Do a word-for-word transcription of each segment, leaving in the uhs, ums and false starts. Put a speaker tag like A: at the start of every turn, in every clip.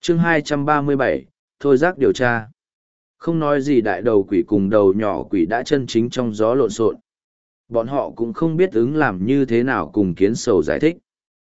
A: chương hai trăm ba mươi bảy, thôi giác điều tra. Không nói gì đại đầu quỷ cùng đầu nhỏ quỷ đã chân chính trong gió lộn xộn. Bọn họ cũng không biết ứng làm như thế nào cùng kiến sầu giải thích.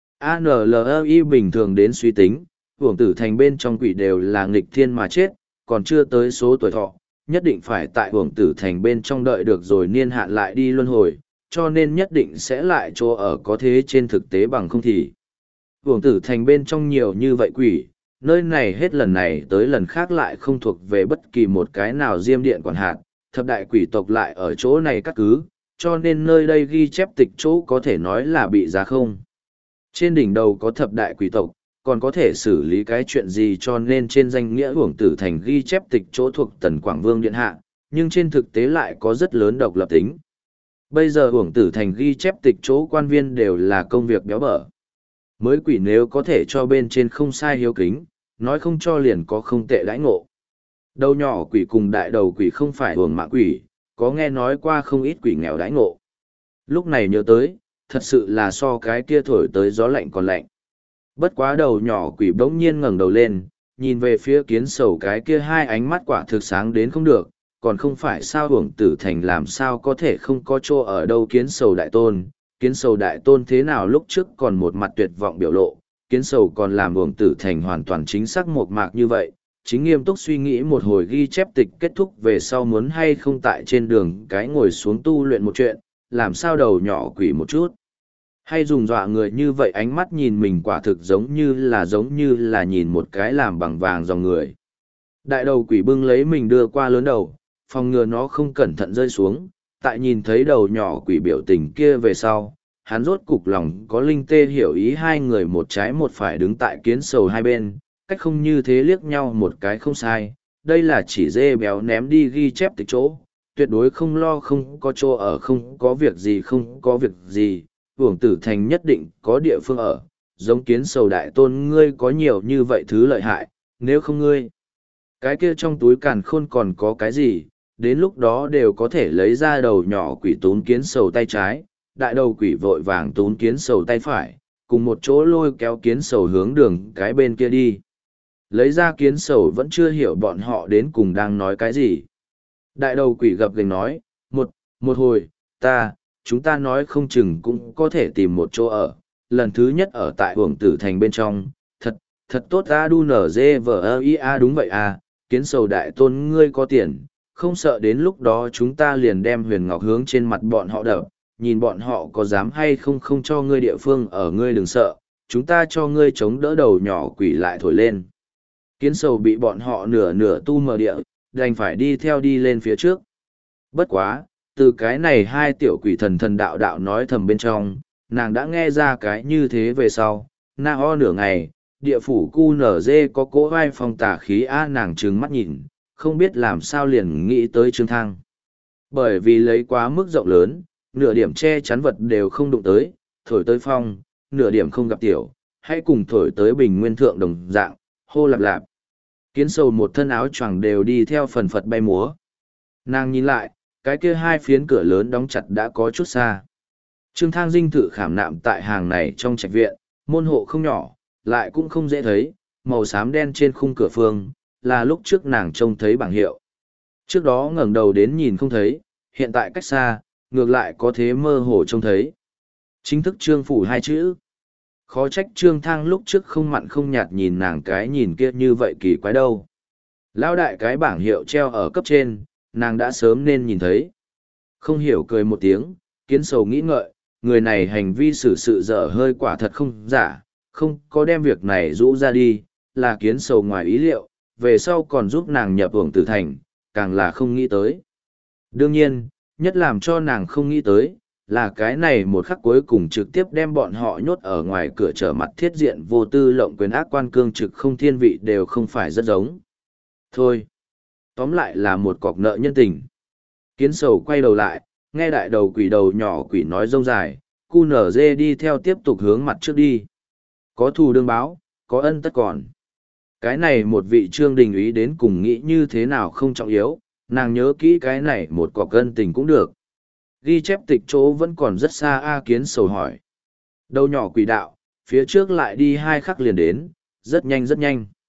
A: a en lờ i bình thường đến suy tính, hưởng tử thành bên trong quỷ đều là nghịch thiên mà chết, còn chưa tới số tuổi thọ, nhất định phải tại hưởng tử thành bên trong đợi được rồi niên hạn lại đi luân hồi, cho nên nhất định sẽ lại chỗ ở có thế trên thực tế bằng không thì. Hưởng tử thành bên trong nhiều như vậy quỷ, nơi này hết lần này tới lần khác lại không thuộc về bất kỳ một cái nào diêm điện quản hạt, thập đại quỷ tộc lại ở chỗ này các cứ, cho nên nơi đây ghi chép tịch chỗ có thể nói là bị giá không. Trên đỉnh đầu có thập đại quỷ tộc, còn có thể xử lý cái chuyện gì cho nên trên danh nghĩa hưởng tử thành ghi chép tịch chỗ thuộc Tần Quảng Vương Điện Hạ, nhưng trên thực tế lại có rất lớn độc lập tính. Bây giờ hưởng tử thành ghi chép tịch chỗ quan viên đều là công việc béo bở. Mới quỷ nếu có thể cho bên trên không sai hiếu kính, nói không cho liền có không tệ đãi ngộ. Đầu nhỏ quỷ cùng đại đầu quỷ không phải hưởng mạng quỷ, có nghe nói qua không ít quỷ nghèo đãi ngộ. Lúc này nhớ tới, thật sự là so cái kia thổi tới gió lạnh còn lạnh. Bất quá đầu nhỏ quỷ bỗng nhiên ngẩng đầu lên, nhìn về phía kiến sầu cái kia hai ánh mắt quả thực sáng đến không được, còn không phải sao hưởng tử thành làm sao có thể không có chỗ ở đâu kiến sầu đại tôn. Kiến sầu đại tôn thế nào lúc trước còn một mặt tuyệt vọng biểu lộ, kiến sầu còn làm hưởng tử thành hoàn toàn chính xác một mạc như vậy, chính nghiêm túc suy nghĩ một hồi ghi chép tịch kết thúc về sau muốn hay không tại trên đường cái ngồi xuống tu luyện một chuyện, làm sao đầu nhỏ quỷ một chút. Hay dùng dọa người như vậy ánh mắt nhìn mình quả thực giống như là giống như là nhìn một cái làm bằng vàng dòng người. Đại đầu quỷ bưng lấy mình đưa qua lớn đầu, phòng ngừa nó không cẩn thận rơi xuống, tại nhìn thấy đầu nhỏ quỷ biểu tình kia về sau, hắn rốt cục lòng có linh tê hiểu ý hai người một trái một phải đứng tại kiến sầu hai bên, cách không như thế liếc nhau một cái không sai, đây là chỉ dê béo ném đi ghi chép từ chỗ, tuyệt đối không lo không có chỗ ở không có việc gì không có việc gì, hưởng tử thành nhất định có địa phương ở, giống kiến sầu đại tôn ngươi có nhiều như vậy thứ lợi hại, nếu không ngươi. Cái kia trong túi càn khôn còn có cái gì, đến lúc đó đều có thể lấy ra đầu nhỏ quỷ tún kiến sầu tay trái, đại đầu quỷ vội vàng tún kiến sầu tay phải, cùng một chỗ lôi kéo kiến sầu hướng đường cái bên kia đi. Lấy ra kiến sầu vẫn chưa hiểu bọn họ đến cùng đang nói cái gì. Đại đầu quỷ gập gành nói, một, một hồi, ta, chúng ta nói không chừng cũng có thể tìm một chỗ ở, lần thứ nhất ở tại hưởng tử thành bên trong, thật, thật tốt a đu nở dê vờ ơ i a đúng vậy à, kiến sầu đại tôn ngươi có tiền, không sợ đến lúc đó chúng ta liền đem huyền ngọc hướng trên mặt bọn họ đập, nhìn bọn họ có dám hay không không cho ngươi địa phương ở ngươi đừng sợ, chúng ta cho ngươi chống đỡ đầu nhỏ quỷ lại thổi lên. Kiến sầu bị bọn họ nửa nửa tu mờ địa, đành phải đi theo đi lên phía trước. Bất quá, từ cái này hai tiểu quỷ thần thần đạo đạo nói thầm bên trong, nàng đã nghe ra cái như thế về sau, na ho nửa ngày, địa phủ cu nở dê có cỗ vai phong tả khí a nàng trừng mắt nhìn, không biết làm sao liền nghĩ tới Trương Thăng. Bởi vì lấy quá mức rộng lớn, nửa điểm che chắn vật đều không đụng tới, thổi tới phong, nửa điểm không gặp tiểu, hãy cùng thổi tới bình nguyên thượng đồng dạng, hô lạp lạp. Kiến sầu một thân áo choàng đều đi theo phần phật bay múa. Nàng nhìn lại, cái kia hai phiến cửa lớn đóng chặt đã có chút xa. Trương Thang dinh thự khảm nạm tại hàng này trong trạch viện, môn hộ không nhỏ, lại cũng không dễ thấy, màu xám đen trên khung cửa phương, là lúc trước nàng trông thấy bảng hiệu. Trước đó ngẩng đầu đến nhìn không thấy, hiện tại cách xa, ngược lại có thế mơ hồ trông thấy. Chính thức Trương phủ hai chữ. Khó trách Trương Thang lúc trước không mặn không nhạt nhìn nàng cái nhìn kia như vậy kỳ quái đâu. Lão đại cái bảng hiệu treo ở cấp trên, nàng đã sớm nên nhìn thấy. Không hiểu cười một tiếng, kiến sầu nghĩ ngợi, người này hành vi xử sự dở hơi quả thật không giả, không có đem việc này rũ ra đi, là kiến sầu ngoài ý liệu, về sau còn giúp nàng nhập hưởng tử thành, càng là không nghĩ tới. Đương nhiên, nhất làm cho nàng không nghĩ tới, là cái này một khắc cuối cùng trực tiếp đem bọn họ nhốt ở ngoài cửa trở mặt thiết diện vô tư lộng quyền ác quan cương trực không thiên vị đều không phải rất giống. Thôi, tóm lại là một cọc nợ nhân tình. Kiến sầu quay đầu lại, nghe đại đầu quỷ đầu nhỏ quỷ nói rông dài, cu nở dê đi theo tiếp tục hướng mặt trước đi. Có thù đương báo, có ân tất còn. Cái này một vị trương đình úy đến cùng nghĩ như thế nào không trọng yếu, nàng nhớ kỹ cái này một cọc ân tình cũng được. Ghi chép tịch chỗ vẫn còn rất xa A Kiến sầu hỏi. Đầu nhỏ quỷ đạo, phía trước lại đi hai khắc liền đến, rất nhanh rất nhanh.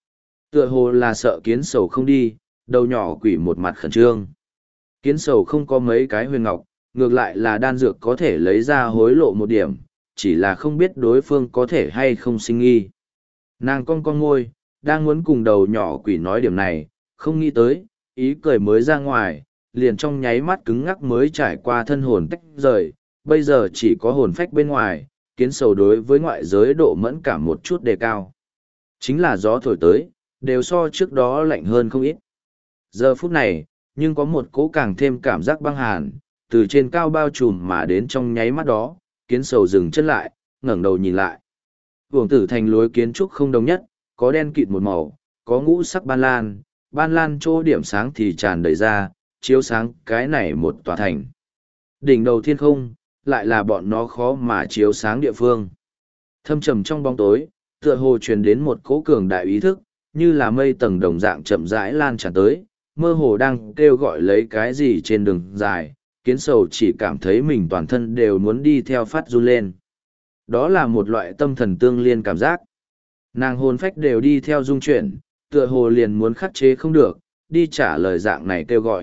A: Tựa hồ là sợ kiến sầu không đi, đầu nhỏ quỷ một mặt khẩn trương. Kiến sầu không có mấy cái huyền ngọc, ngược lại là đan dược có thể lấy ra hối lộ một điểm, chỉ là không biết đối phương có thể hay không sinh nghi. Nàng cong cong ngôi, đang muốn cùng đầu nhỏ quỷ nói điểm này, không nghĩ tới, ý cười mới ra ngoài, liền trong nháy mắt cứng ngắc mới trải qua thân hồn tách rời, bây giờ chỉ có hồn phách bên ngoài, kiến sầu đối với ngoại giới độ mẫn cảm một chút đề cao. Chính là gió thổi tới, đều so trước đó lạnh hơn không ít. Giờ phút này, nhưng có một cỗ càng thêm cảm giác băng hàn, từ trên cao bao trùm mà đến trong nháy mắt đó, kiến sầu dừng chân lại, ngẩng đầu nhìn lại. Uổng tử thành lối kiến trúc không đồng nhất, có đen kịt một màu, có ngũ sắc ban lan, ban lan chỗ điểm sáng thì tràn đầy ra, chiếu sáng cái này một tòa thành. Đỉnh đầu thiên không, lại là bọn nó khó mà chiếu sáng địa phương. Thâm trầm trong bóng tối, tựa hồ truyền đến một cỗ cường đại ý thức, như là mây tầng đồng dạng chậm rãi lan tràn tới, mơ hồ đang kêu gọi lấy cái gì trên đường dài, kiến sầu chỉ cảm thấy mình toàn thân đều muốn đi theo phát run lên. Đó là một loại tâm thần tương liên cảm giác. Nàng hồn phách đều đi theo dung chuyển, tựa hồ liền muốn khắc chế không được, đi trả lời dạng này kêu gọi.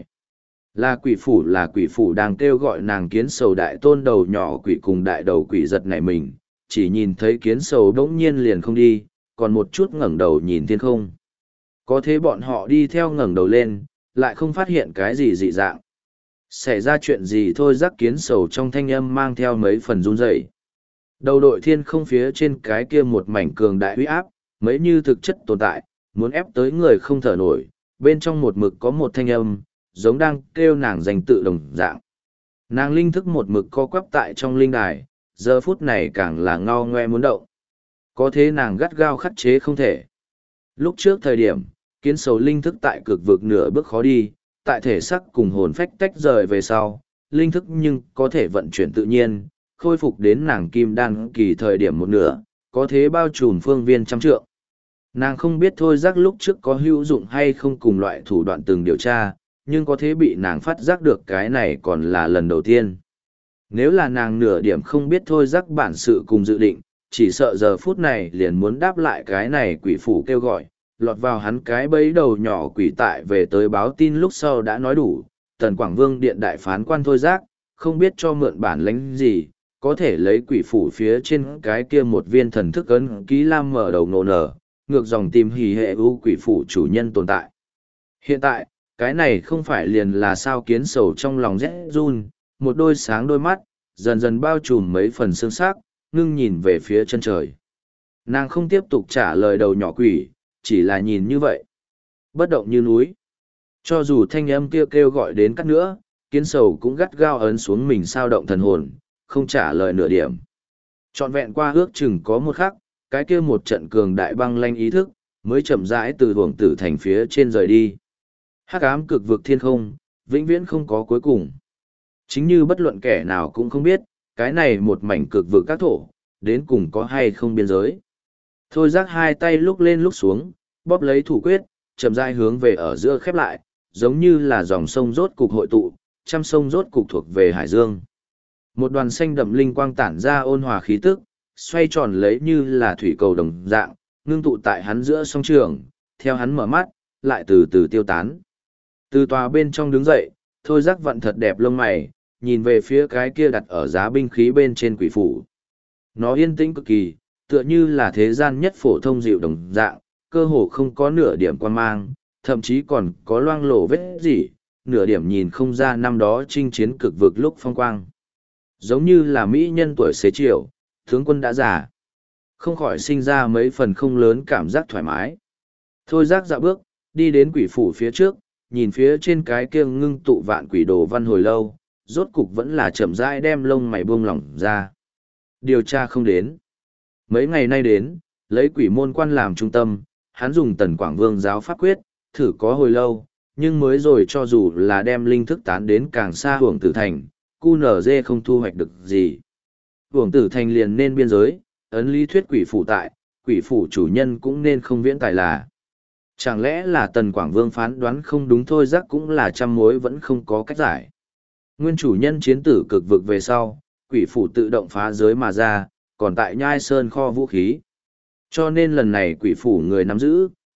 A: Là quỷ phủ là quỷ phủ đang kêu gọi nàng. Kiến sầu đại tôn đầu nhỏ quỷ cùng đại đầu quỷ giật nảy mình, chỉ nhìn thấy kiến sầu đỗng nhiên liền không đi, còn một chút ngẩng đầu nhìn thiên không. Có thế bọn họ đi theo ngẩng đầu lên, lại không phát hiện cái gì dị dạng. Xảy ra chuyện gì thôi, rắc kiến sầu trong thanh âm mang theo mấy phần run rẩy. Đầu đội thiên không phía trên cái kia một mảnh cường đại uy áp, mấy như thực chất tồn tại, muốn ép tới người không thở nổi, bên trong một mực có một thanh âm, giống đang kêu nàng danh tự đồng dạng. Nàng linh thức một mực co quắp tại trong linh đài, giờ phút này càng là ngao ngoe muốn động. Có thế nàng gắt gao khắc chế không thể. Lúc trước thời điểm, kiến sầu linh thức tại cực vực nửa bước khó đi, tại thể sắc cùng hồn phách tách rời về sau, linh thức nhưng có thể vận chuyển tự nhiên, khôi phục đến nàng kim đan kỳ thời điểm một nửa, có thế bao trùm phương viên trăm trượng. Nàng không biết thôi giác lúc trước có hữu dụng hay không cùng loại thủ đoạn từng điều tra, nhưng có thế bị nàng phát giác được cái này còn là lần đầu tiên. Nếu là nàng nửa điểm không biết thôi giác bản sự cùng dự định, chỉ sợ giờ phút này liền muốn đáp lại cái này quỷ phủ kêu gọi, lọt vào hắn cái bẫy đầu nhỏ quỷ tại về tới báo tin lúc sau đã nói đủ, Tần Quảng Vương điện đại phán quan thôi giác, không biết cho mượn bản lãnh gì, có thể lấy quỷ phủ phía trên cái kia một viên thần thức ấn ký lam mở đầu nổ nở, ngược dòng tìm hỉ hệ ưu quỷ phủ chủ nhân tồn tại. Hiện tại, cái này không phải liền là sao kiến sầu trong lòng rẽ run, một đôi sáng đôi mắt, dần dần bao trùm mấy phần xương sắc, ngưng nhìn về phía chân trời. Nàng không tiếp tục trả lời đầu nhỏ quỷ, chỉ là nhìn như vậy. Bất động như núi. Cho dù thanh âm kia kêu gọi đến cắt nữa, kiến sầu cũng gắt gao ấn xuống mình sao động thần hồn, không trả lời nửa điểm. Trọn vẹn qua ước chừng có một khắc, cái kia một trận cường đại băng lanh ý thức, mới chậm rãi từ Uổng Tử Thành phía trên rời đi. Hắc ám cực vực thiên không, vĩnh viễn không có cuối cùng. Chính như bất luận kẻ nào cũng không biết, cái này một mảnh cực vực các thổ, đến cùng có hay không biên giới. Thôi giác hai tay lúc lên lúc xuống, bóp lấy thủ quyết, chậm rãi hướng về ở giữa khép lại, giống như là dòng sông rốt cục hội tụ, trăm sông rốt cục thuộc về hải dương. Một đoàn xanh đậm linh quang tản ra ôn hòa khí tức, xoay tròn lấy như là thủy cầu đồng dạng, ngưng tụ tại hắn giữa sông trường, theo hắn mở mắt, lại từ từ tiêu tán. Từ tòa bên trong đứng dậy, thôi giác vận thật đẹp lông mày, nhìn về phía cái kia đặt ở giá binh khí bên trên quỷ phủ. Nó yên tĩnh cực kỳ, tựa như là thế gian nhất phổ thông dịu đồng dạng, cơ hồ không có nửa điểm quan mang, thậm chí còn có loang lổ vết gì, nửa điểm nhìn không ra năm đó chinh chiến cực vực lúc phong quang. Giống như là mỹ nhân tuổi xế chiều, tướng quân đã già. Không khỏi sinh ra mấy phần không lớn cảm giác thoải mái. Thôi giác dạo bước, đi đến quỷ phủ phía trước, nhìn phía trên cái kia ngưng tụ vạn quỷ đồ văn hồi lâu, rốt cục vẫn là chậm rãi đem lông mày buông lỏng ra. Điều tra không đến. Mấy ngày nay đến, lấy quỷ môn quan làm trung tâm, hắn dùng Tần Quảng Vương giáo pháp quyết, thử có hồi lâu, nhưng mới rồi cho dù là đem linh thức tán đến càng xa Uổng Tử Thành, cu nở dê không thu hoạch được gì. Uổng Tử Thành liền nên biên giới, ấn lý thuyết quỷ phủ tại, quỷ phủ chủ nhân cũng nên không viễn tài là. Chẳng lẽ là Tần Quảng Vương phán đoán không đúng thôi, giác cũng là trăm mối vẫn không có cách giải. Nguyên chủ nhân chiến tử cực vực về sau, quỷ phủ tự động phá giới mà ra, còn tại Nhai Sơn kho vũ khí. Cho nên lần này quỷ phủ người nắm giữ,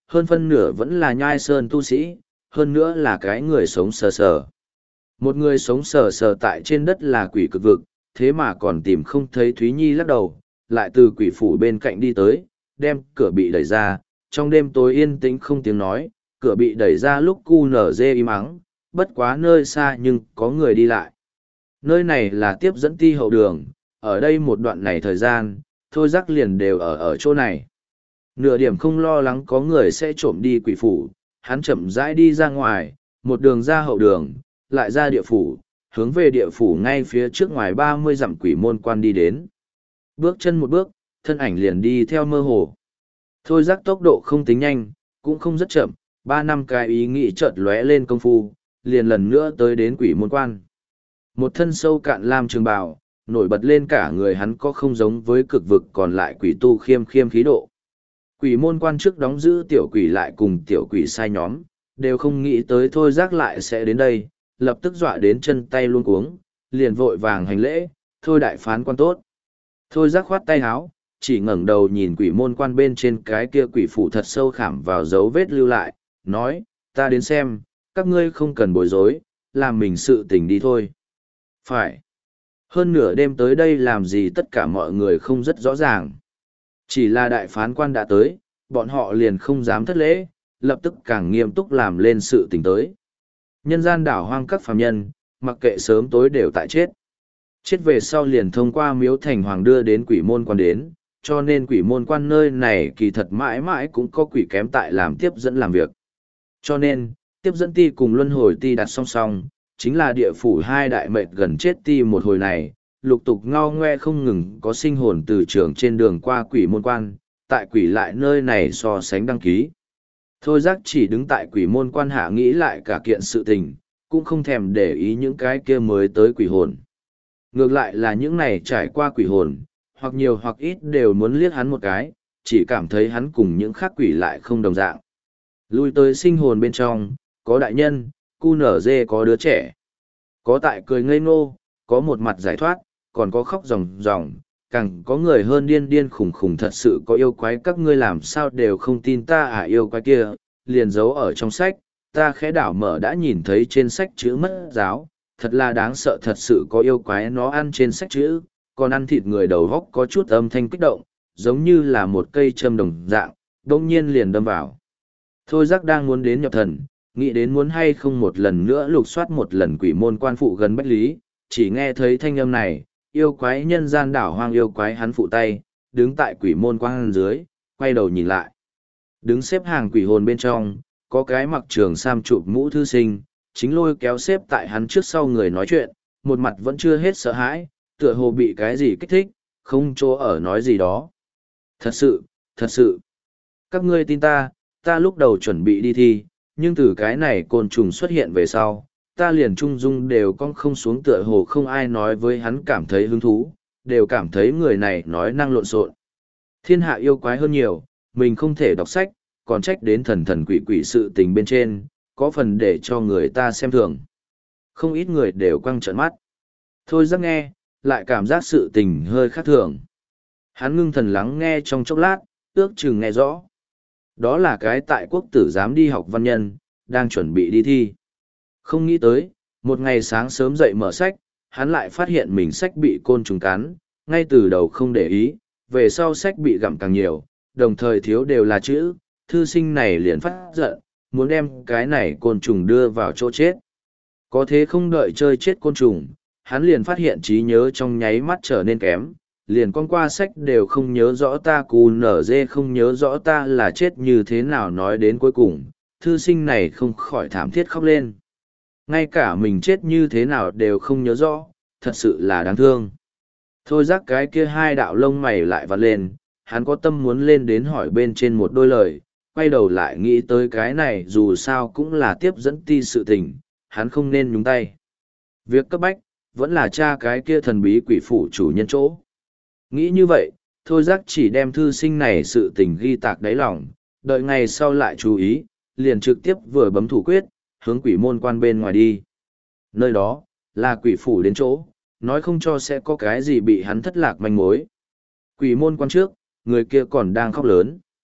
A: hơn phân nửa vẫn là nhai sơn tu sĩ, hơn nữa là cái người sống sờ sờ. Một người sống sờ sờ tại trên đất là quỷ cực vực, thế mà còn tìm không thấy Thúy Nhi lắc đầu, lại từ quỷ phủ bên cạnh đi tới, đem cửa bị đẩy ra, trong đêm tối yên tĩnh không tiếng nói, cửa bị đẩy ra lúc cu nở dê im ắng, bất quá nơi xa nhưng có người đi lại. Nơi này là tiếp dẫn ti hậu đường, ở đây một đoạn này thời gian, thôi rắc liền đều ở ở chỗ này. Nửa điểm không lo lắng có người sẽ trộm đi quỷ phủ, hắn chậm rãi đi ra ngoài, một đường ra hậu đường, lại ra địa phủ, hướng về địa phủ ngay phía trước ngoài ba mươi dặm quỷ môn quan đi đến. Bước chân một bước, thân ảnh liền đi theo mơ hồ. Thôi rắc tốc độ không tính nhanh, cũng không rất chậm, ba năm cái ý nghĩ chợt lóe lên công phu, liền lần nữa tới đến quỷ môn quan. Một thân sâu cạn lam trường bào, nổi bật lên cả người hắn có không giống với cực vực còn lại quỷ tu khiêm khiêm khí độ. Quỷ môn quan trước đóng giữ tiểu quỷ lại cùng tiểu quỷ sai nhóm, đều không nghĩ tới thôi rắc lại sẽ đến đây, lập tức dọa đến chân tay luôn cuống, liền vội vàng hành lễ, thôi đại phán quan tốt. Thôi rắc khoát tay háo, chỉ ngẩng đầu nhìn quỷ môn quan bên trên cái kia quỷ phủ thật sâu khảm vào dấu vết lưu lại, nói, ta đến xem, các ngươi không cần bối rối, làm mình sự tình đi thôi. Phải. Hơn nửa đêm tới đây làm gì tất cả mọi người không rất rõ ràng. Chỉ là đại phán quan đã tới, bọn họ liền không dám thất lễ, lập tức càng nghiêm túc làm lên sự tình tới. Nhân gian đảo hoang các phàm nhân, mặc kệ sớm tối đều tại chết. Chết về sau liền thông qua miếu thành hoàng đưa đến quỷ môn quan đến, cho nên quỷ môn quan nơi này kỳ thật mãi mãi cũng có quỷ kém tại làm tiếp dẫn làm việc. Cho nên, tiếp dẫn ti cùng luân hồi ti đặt song song, chính là địa phủ hai đại mệnh gần chết ti một hồi này, lục tục ngao ngoe không ngừng có sinh hồn từ trường trên đường qua quỷ môn quan, tại quỷ lại nơi này so sánh đăng ký. Thôi giác chỉ đứng tại quỷ môn quan hạ nghĩ lại cả kiện sự tình, cũng không thèm để ý những cái kia mới tới quỷ hồn. Ngược lại là những này trải qua quỷ hồn, hoặc nhiều hoặc ít đều muốn liếc hắn một cái, chỉ cảm thấy hắn cùng những khác quỷ lại không đồng dạng. Lui tới sinh hồn bên trong, có đại nhân, cu nở dê có đứa trẻ. Có tại cười ngây ngô, có một mặt giải thoát, còn có khóc ròng ròng, càng có người hơn điên điên khủng khủng thật sự có yêu quái các ngươi làm sao đều không tin ta à yêu quái kia, liền giấu ở trong sách, ta khẽ đảo mở đã nhìn thấy trên sách chữ mất giáo, thật là đáng sợ thật sự có yêu quái nó ăn trên sách chữ, còn ăn thịt người đầu góc có chút âm thanh kích động, giống như là một cây châm đồng dạng, đông nhiên liền đâm vào. Thôi giác đang muốn đến nhập thần, nghĩ đến muốn hay không một lần nữa lục soát một lần quỷ môn quan phụ gần bách lý, chỉ nghe thấy thanh âm này, yêu quái nhân gian đảo hoang yêu quái hắn phụ tay, đứng tại quỷ môn quan dưới, quay đầu nhìn lại. Đứng xếp hàng quỷ hồn bên trong, có cái mặc trường sam chụp mũ thư sinh, chính lôi kéo xếp tại hắn trước sau người nói chuyện, một mặt vẫn chưa hết sợ hãi, tựa hồ bị cái gì kích thích, không chỗ ở nói gì đó. Thật sự, thật sự. Các ngươi tin ta, ta lúc đầu chuẩn bị đi thi, nhưng từ cái này côn trùng xuất hiện về sau, ta liền trung dung đều con không xuống tựa hồ không ai nói với hắn cảm thấy hứng thú, đều cảm thấy người này nói năng lộn xộn. Thiên hạ yêu quái hơn nhiều, mình không thể đọc sách, còn trách đến thần thần quỷ quỷ sự tình bên trên, có phần để cho người ta xem thường. Không ít người đều quăng trợn mắt. Thôi giác nghe, lại cảm giác sự tình hơi khác thường. Hắn ngưng thần lắng nghe trong chốc lát, ước chừng nghe rõ. Đó là cái tại quốc tử giám đi học văn nhân, đang chuẩn bị đi thi. Không nghĩ tới, một ngày sáng sớm dậy mở sách, hắn lại phát hiện mình sách bị côn trùng cắn, ngay từ đầu không để ý, về sau sách bị gặm càng nhiều, đồng thời thiếu đều là chữ, thư sinh này liền phát giận, muốn đem cái này côn trùng đưa vào chỗ chết. Có thế không đợi chơi chết côn trùng, hắn liền phát hiện trí nhớ trong nháy mắt trở nên kém, liền con qua sách đều không nhớ rõ ta cù nở dê không nhớ rõ ta là chết như thế nào nói đến cuối cùng, thư sinh này không khỏi thảm thiết khóc lên. Ngay cả mình chết như thế nào đều không nhớ rõ, thật sự là đáng thương. Thôi giác cái kia hai đạo lông mày lại vặn lên, hắn có tâm muốn lên đến hỏi bên trên một đôi lời, quay đầu lại nghĩ tới cái này dù sao cũng là tiếp dẫn ti sự tình, hắn không nên nhúng tay. Việc cấp bách, vẫn là cha cái kia thần bí quỷ phủ chủ nhân chỗ. Nghĩ như vậy, thôi giác chỉ đem thư sinh này sự tình ghi tạc đáy lòng, đợi ngày sau lại chú ý, liền trực tiếp vừa bấm thủ quyết, hướng quỷ môn quan bên ngoài đi. Nơi đó, là quỷ phủ đến chỗ, nói không cho sẽ có cái gì bị hắn thất lạc manh mối. Quỷ môn quan trước, người kia còn đang khóc lớn.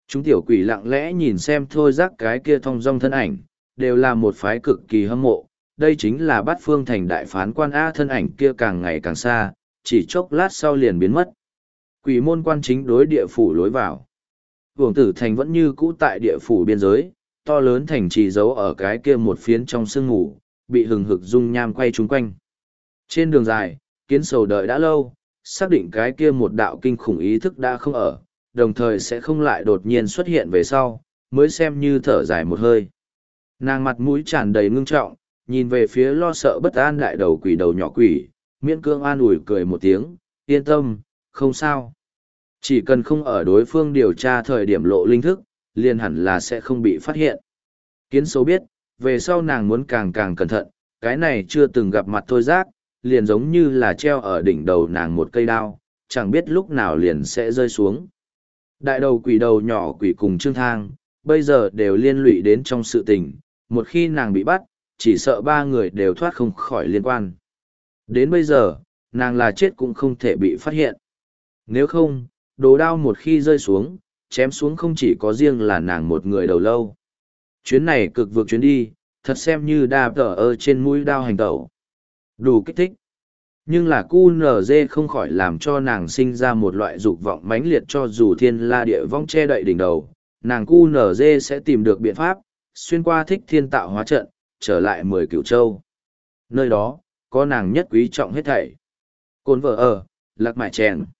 A: Chúng tiểu quỷ lặng lẽ nhìn xem thôi giác cái kia thong dong thân ảnh, đều là một phái cực kỳ hâm mộ. Đây chính là bát phương thành đại phán quan A, thân ảnh kia càng ngày càng xa, chỉ chốc lát sau liền biến mất. Quỷ môn quan chính đối địa phủ lối vào. Vương tử thành vẫn như cũ tại địa phủ biên giới, to lớn thành trì giấu ở cái kia một phiến trong sương ngủ, bị hừng hực dung nham quay chung quanh. Trên đường dài, kiến sầu đợi đã lâu, xác định cái kia một đạo kinh khủng ý thức đã không ở, đồng thời sẽ không lại đột nhiên xuất hiện về sau, mới xem như thở dài một hơi. Nàng mặt mũi tràn đầy ngưng trọng, nhìn về phía lo sợ bất an đại đầu quỷ đầu nhỏ quỷ, miễn cương an ủi cười một tiếng, yên tâm, không sao. Chỉ cần không ở đối phương điều tra thời điểm lộ linh thức, liền hẳn là sẽ không bị phát hiện. Kiến sâu biết, về sau nàng muốn càng càng cẩn thận, cái này chưa từng gặp mặt thôi giác, liền giống như là treo ở đỉnh đầu nàng một cây đao, chẳng biết lúc nào liền sẽ rơi xuống. Đại đầu quỷ đầu nhỏ quỷ cùng Trương Thang, bây giờ đều liên lụy đến trong sự tình, một khi nàng bị bắt, chỉ sợ ba người đều thoát không khỏi liên quan. Đến bây giờ, nàng là chết cũng không thể bị phát hiện. Nếu không, đồ đao một khi rơi xuống, chém xuống không chỉ có riêng là nàng một người đầu lâu. Chuyến này cực vượt chuyến đi, thật xem như đa tờ ơ trên mũi đao hành tẩu. Đủ kích thích. Nhưng là cu nở dê không khỏi làm cho nàng sinh ra một loại dục vọng mãnh liệt, cho dù thiên la địa vong che đậy đỉnh đầu, nàng cu nở dê sẽ tìm được biện pháp, xuyên qua thích thiên tạo hóa trận, trở lại mười cửu châu. Nơi đó, có nàng nhất quý trọng hết thảy. Cồn vợ ở, lạc mại chèn.